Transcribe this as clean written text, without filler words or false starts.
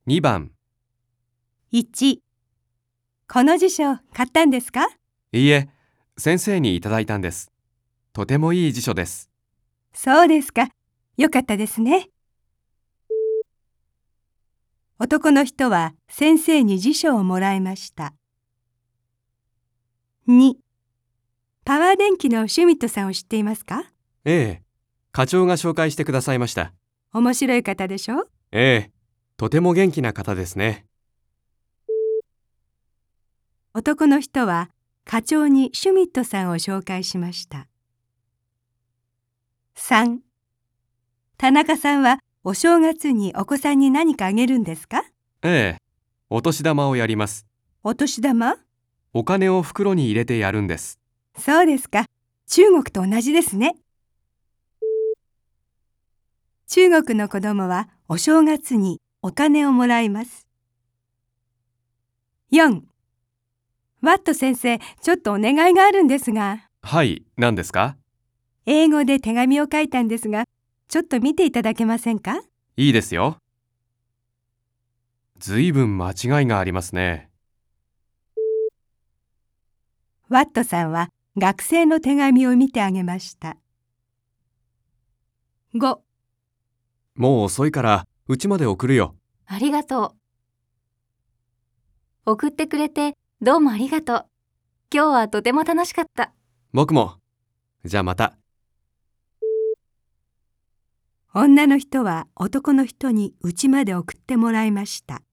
2番。 1、この辞書買ったんですか？ いいえ、先生にいただいたんです。とてもいい辞書です。 そうですか。よかったですね。男の人は先生に辞書をもらいました。2、パワー電機のシュミットさんを知っていますか？ ええ、課長が紹介してくださいました。 面白い方でしょ？ ええ、とても元気な方ですね。 男の人は課長にシュミットさんを紹介しました。3、田中さんはお正月にお子さんに何かあげるんですか？ ええ、お年玉をやります。 お年玉？ お金を袋に入れてやるんです。 そうですか。中国と同じですね。中国の子供はお正月にお金をもらいます。4、ワット先生、ちょっとお願いがあるんですが、 はい、何ですか？ 英語で手紙を書いたんですが、ちょっと見ていただけませんか？ いいですよ。ずいぶん間違いがありますね。 ワットさんは学生の手紙を見てあげました。5、 もう遅いから家まで送るよ。 ありがとう。送ってくれてどうもありがとう。今日はとても楽しかった。 僕も。じゃあまた。 女の人は男の人に家まで送ってもらいました。